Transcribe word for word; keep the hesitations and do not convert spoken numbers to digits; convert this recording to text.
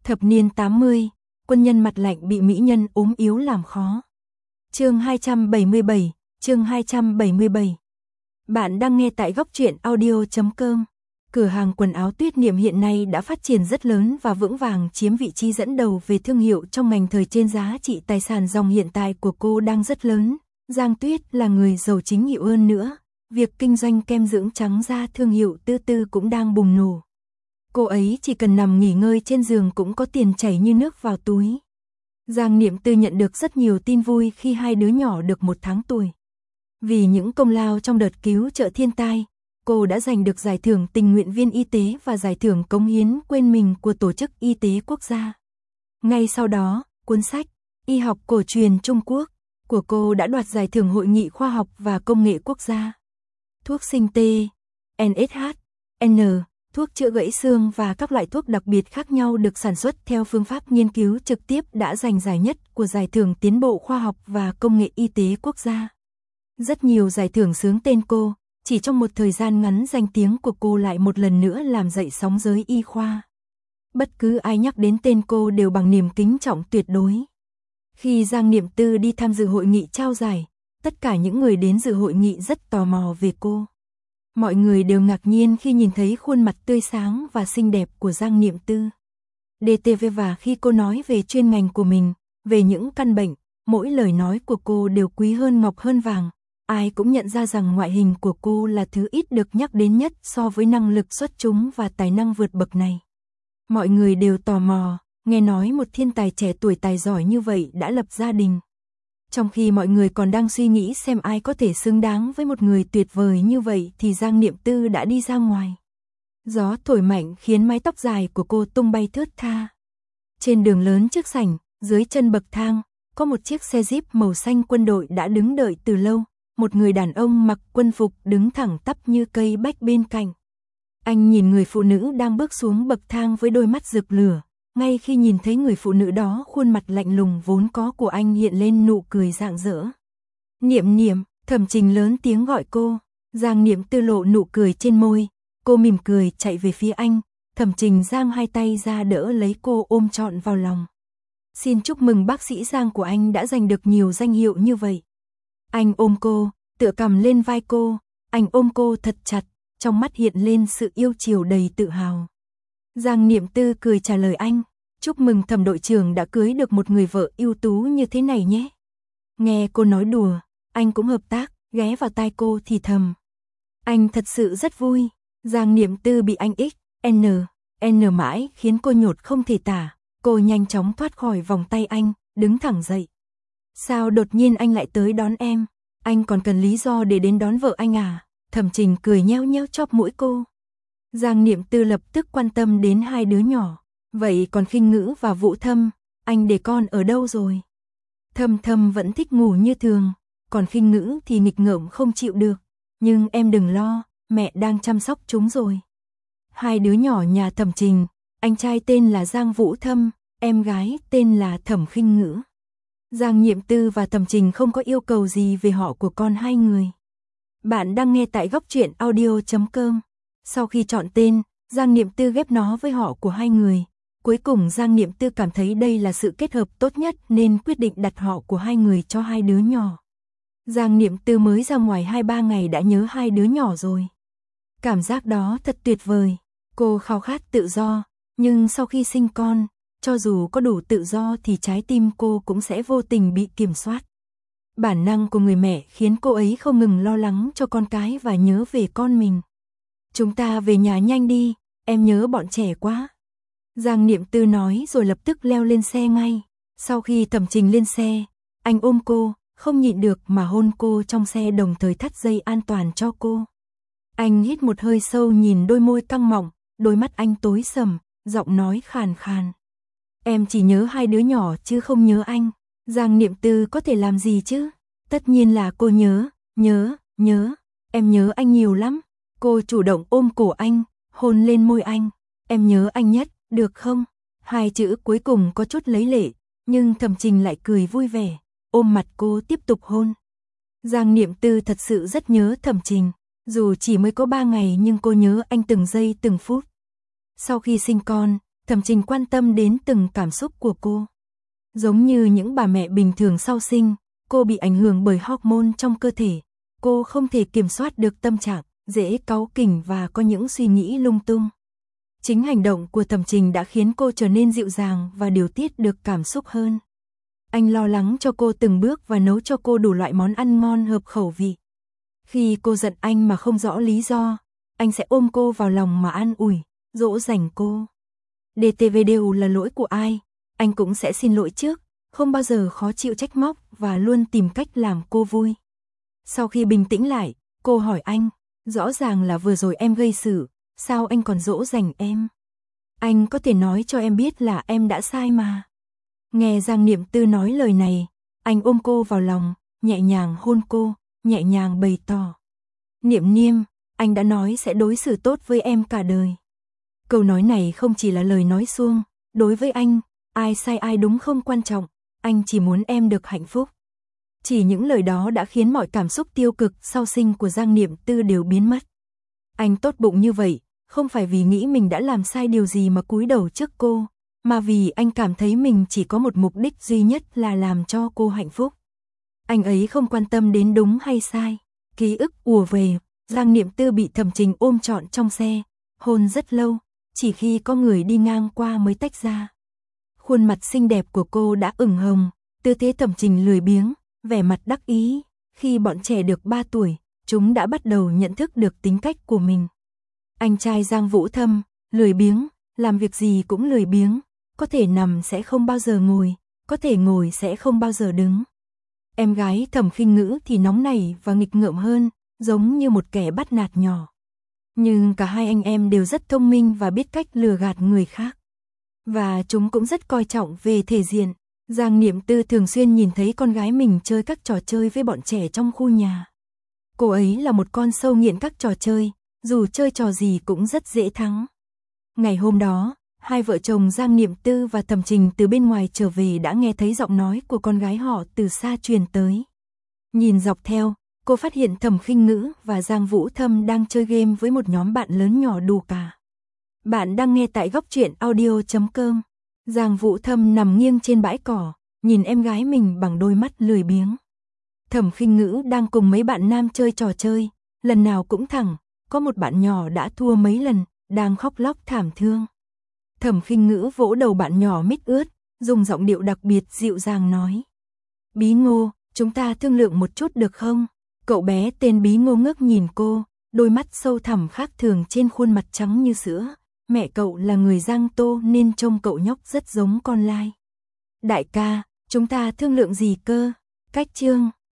Thập niên tám mươi, quân nhân mặt lạnh bị mỹ nhân ốm yếu làm khó. Chương hai trăm bảy mươi bảy, chương hai trăm bảy mươi bảy. Bạn đang nghe tại góc truyện audio chấm com. Cửa hàng quần áo Tuyết Niệm hiện nay đã phát triển rất lớn và vững vàng chiếm vị trí dẫn đầu về thương hiệu trong ngành thời trên. Giá trị tài sản dòng hiện tại của cô đang rất lớn. Giang Tuyết là người giàu chính hiệu hơn nữa. Việc kinh doanh kem dưỡng trắng da thương hiệu Tư Tư cũng đang bùng nổ. Cô ấy chỉ cần nằm nghỉ ngơi trên giường cũng có tiền chảy như nước vào túi. Giang Niệm Tư nhận được rất nhiều tin vui khi hai đứa nhỏ được một tháng tuổi. Vì những công lao trong đợt cứu trợ thiên tai, cô đã giành được giải thưởng tình nguyện viên y tế và giải thưởng cống hiến quên mình của Tổ chức Y tế Quốc gia. Ngay sau đó, cuốn sách Y học cổ truyền Trung Quốc của cô đã đoạt giải thưởng Hội nghị Khoa học và Công nghệ Quốc gia. Thuốc sinh tê, en ét hát, N, thuốc chữa gãy xương và các loại thuốc đặc biệt khác nhau được sản xuất theo phương pháp nghiên cứu trực tiếp đã giành giải nhất của Giải thưởng Tiến bộ Khoa học và Công nghệ Y tế Quốc gia. Rất nhiều giải thưởng xướng tên cô, chỉ trong một thời gian ngắn danh tiếng của cô lại một lần nữa làm dậy sóng giới y khoa. Bất cứ ai nhắc đến tên cô đều bằng niềm kính trọng tuyệt đối. Khi Giang Niệm Tư đi tham dự hội nghị trao giải, tất cả những người đến dự hội nghị rất tò mò về cô. Mọi người đều ngạc nhiên khi nhìn thấy khuôn mặt tươi sáng và xinh đẹp của Giang Niệm Tư. đê tê vê và khi cô nói về chuyên ngành của mình, về những căn bệnh, mỗi lời nói của cô đều quý hơn ngọc hơn vàng. Ai cũng nhận ra rằng ngoại hình của cô là thứ ít được nhắc đến nhất so với năng lực xuất chúng và tài năng vượt bậc này. Mọi người đều tò mò, nghe nói một thiên tài trẻ tuổi tài giỏi như vậy đã lập gia đình. Trong khi mọi người còn đang suy nghĩ xem ai có thể xứng đáng với một người tuyệt vời như vậy thì Giang Niệm Tư đã đi ra ngoài. Gió thổi mạnh khiến mái tóc dài của cô tung bay thướt tha. Trên đường lớn trước sảnh, dưới chân bậc thang, có một chiếc xe Jeep màu xanh quân đội đã đứng đợi từ lâu. Một người đàn ông mặc quân phục đứng thẳng tắp như cây bách bên cạnh. Anh nhìn người phụ nữ đang bước xuống bậc thang với đôi mắt rực lửa. Ngay khi nhìn thấy người phụ nữ đó, khuôn mặt lạnh lùng vốn có của anh hiện lên nụ cười rạng rỡ. Niệm Niệm, Thẩm Trình lớn tiếng gọi cô. Giang Niệm Tư lộ nụ cười trên môi. Cô mỉm cười chạy về phía anh. Thẩm Trình giang hai tay ra đỡ lấy cô ôm trọn vào lòng. Xin chúc mừng bác sĩ Giang của anh đã giành được nhiều danh hiệu như vậy. Anh ôm cô, tựa cằm lên vai cô, anh ôm cô thật chặt, trong mắt hiện lên sự yêu chiều đầy tự hào. Giang Niệm Tư cười trả lời anh, chúc mừng Thẩm đội trưởng đã cưới được một người vợ ưu tú như thế này nhé. Nghe cô nói đùa, anh cũng hợp tác, ghé vào tai cô thì thầm. Anh thật sự rất vui. Giang Niệm Tư bị anh X, N, N mãi khiến cô nhột không thể tả. Cô nhanh chóng thoát khỏi vòng tay anh, đứng thẳng dậy. Sao đột nhiên anh lại tới đón em? Anh còn cần lý do để đến đón vợ anh à? Thẩm Trình cười nheo nheo chóp mũi cô. Giang Niệm Tư lập tức quan tâm đến hai đứa nhỏ. Vậy còn Khinh Ngữ và Vũ Thâm, anh để con ở đâu rồi? Thâm Thâm vẫn thích ngủ như thường, còn Khinh Ngữ thì nghịch ngợm không chịu được. Nhưng em đừng lo, mẹ đang chăm sóc chúng rồi. Hai đứa nhỏ nhà Thẩm Trình, anh trai tên là Giang Vũ Thâm, em gái tên là Thẩm Khinh Ngữ. Giang Niệm Tư và Thẩm Trình không có yêu cầu gì về họ của con hai người. Bạn đang nghe tại góc truyện audio chấm com. Sau khi chọn tên, Giang Niệm Tư ghép nó với họ của hai người. Cuối cùng Giang Niệm Tư cảm thấy đây là sự kết hợp tốt nhất nên quyết định đặt họ của hai người cho hai đứa nhỏ. Giang Niệm Tư mới ra ngoài hai ba ngày đã nhớ hai đứa nhỏ rồi. Cảm giác đó thật tuyệt vời. Cô khao khát tự do, nhưng sau khi sinh con, cho dù có đủ tự do thì trái tim cô cũng sẽ vô tình bị kiểm soát. Bản năng của người mẹ khiến cô ấy không ngừng lo lắng cho con cái và nhớ về con mình. Chúng ta về nhà nhanh đi, em nhớ bọn trẻ quá. Giang Niệm Tư nói rồi lập tức leo lên xe ngay. Sau khi Thẩm Trình lên xe, anh ôm cô, không nhịn được mà hôn cô trong xe đồng thời thắt dây an toàn cho cô. Anh hít một hơi sâu nhìn đôi môi căng mọng, đôi mắt anh tối sầm, giọng nói khàn khàn. Em chỉ nhớ hai đứa nhỏ chứ không nhớ anh. Giang Niệm Tư có thể làm gì chứ? Tất nhiên là cô nhớ, nhớ, nhớ. Em nhớ anh nhiều lắm. Cô chủ động ôm cổ anh, hôn lên môi anh. Em nhớ anh nhất, được không? Hai chữ cuối cùng có chút lấy lệ, nhưng Thẩm Trình lại cười vui vẻ, ôm mặt cô tiếp tục hôn. Giang Niệm Tư thật sự rất nhớ Thẩm Trình. Dù chỉ mới có ba ngày nhưng cô nhớ anh từng giây từng phút. Sau khi sinh con, Thẩm Trình quan tâm đến từng cảm xúc của cô. Giống như những bà mẹ bình thường sau sinh, cô bị ảnh hưởng bởi hormone trong cơ thể. Cô không thể kiểm soát được tâm trạng, dễ cáu kỉnh và có những suy nghĩ lung tung. Chính hành động của Thẩm Trình đã khiến cô trở nên dịu dàng và điều tiết được cảm xúc hơn. Anh lo lắng cho cô từng bước và nấu cho cô đủ loại món ăn ngon hợp khẩu vị. Khi cô giận anh mà không rõ lý do, anh sẽ ôm cô vào lòng mà an ủi, dỗ dành cô. đê tê vê đều là lỗi của ai, anh cũng sẽ xin lỗi trước, không bao giờ khó chịu trách móc và luôn tìm cách làm cô vui. Sau khi bình tĩnh lại, cô hỏi anh, rõ ràng là vừa rồi em gây sự, sao anh còn dỗ dành em? Anh có thể nói cho em biết là em đã sai mà. Nghe Giang Niệm Tư nói lời này, anh ôm cô vào lòng, nhẹ nhàng hôn cô, nhẹ nhàng bày tỏ. Niệm Niêm, anh đã nói sẽ đối xử tốt với em cả đời. Câu nói này không chỉ là lời nói suông, đối với anh, ai sai ai đúng không quan trọng, anh chỉ muốn em được hạnh phúc. Chỉ những lời đó đã khiến mọi cảm xúc tiêu cực sau sinh của Giang Niệm Tư đều biến mất. Anh tốt bụng như vậy, không phải vì nghĩ mình đã làm sai điều gì mà cúi đầu trước cô, mà vì anh cảm thấy mình chỉ có một mục đích duy nhất là làm cho cô hạnh phúc. Anh ấy không quan tâm đến đúng hay sai. Ký ức ùa về, Giang Niệm Tư bị Thẩm Trình ôm trọn trong xe, hôn rất lâu, chỉ khi có người đi ngang qua mới tách ra. Khuôn mặt xinh đẹp của cô đã ửng hồng, tư thế Thẩm Trình lười biếng, vẻ mặt đắc ý. Khi bọn trẻ được ba tuổi, chúng đã bắt đầu nhận thức được tính cách của mình. Anh trai Giang Vũ Thâm, lười biếng, làm việc gì cũng lười biếng, có thể nằm sẽ không bao giờ ngồi, có thể ngồi sẽ không bao giờ đứng. Em gái Thẩm Khinh Ngữ thì nóng nảy và nghịch ngợm hơn, giống như một kẻ bắt nạt nhỏ. Nhưng cả hai anh em đều rất thông minh và biết cách lừa gạt người khác. Và chúng cũng rất coi trọng về thể diện. Giang Niệm Tư thường xuyên nhìn thấy con gái mình chơi các trò chơi với bọn trẻ trong khu nhà. Cô ấy là một con sâu nghiện các trò chơi, dù chơi trò gì cũng rất dễ thắng. Ngày hôm đó, hai vợ chồng Giang Niệm Tư và Thẩm Trình từ bên ngoài trở về đã nghe thấy giọng nói của con gái họ từ xa truyền tới. Nhìn dọc theo, cô phát hiện Thẩm Khinh Ngữ và Giang Vũ Thâm đang chơi game với một nhóm bạn lớn nhỏ đủ cả. Bạn đang nghe tại góc truyện audio chấm com. Giang Vũ Thâm nằm nghiêng trên bãi cỏ, nhìn em gái mình bằng đôi mắt lười biếng. Thẩm Khinh Ngữ đang cùng mấy bạn nam chơi trò chơi, lần nào cũng thẳng, có một bạn nhỏ đã thua mấy lần, đang khóc lóc thảm thương. Thẩm Khinh Ngữ vỗ đầu bạn nhỏ mít ướt, dùng giọng điệu đặc biệt dịu dàng nói. Bí Ngô, chúng ta thương lượng một chút được không? Cậu bé tên Bí Ngô ngước nhìn cô, đôi mắt sâu thẳm khác thường trên khuôn mặt trắng như sữa. Mẹ cậu là người Giang Tô nên trông cậu nhóc rất giống con lai. Đại ca, chúng ta thương lượng gì cơ? Cách chương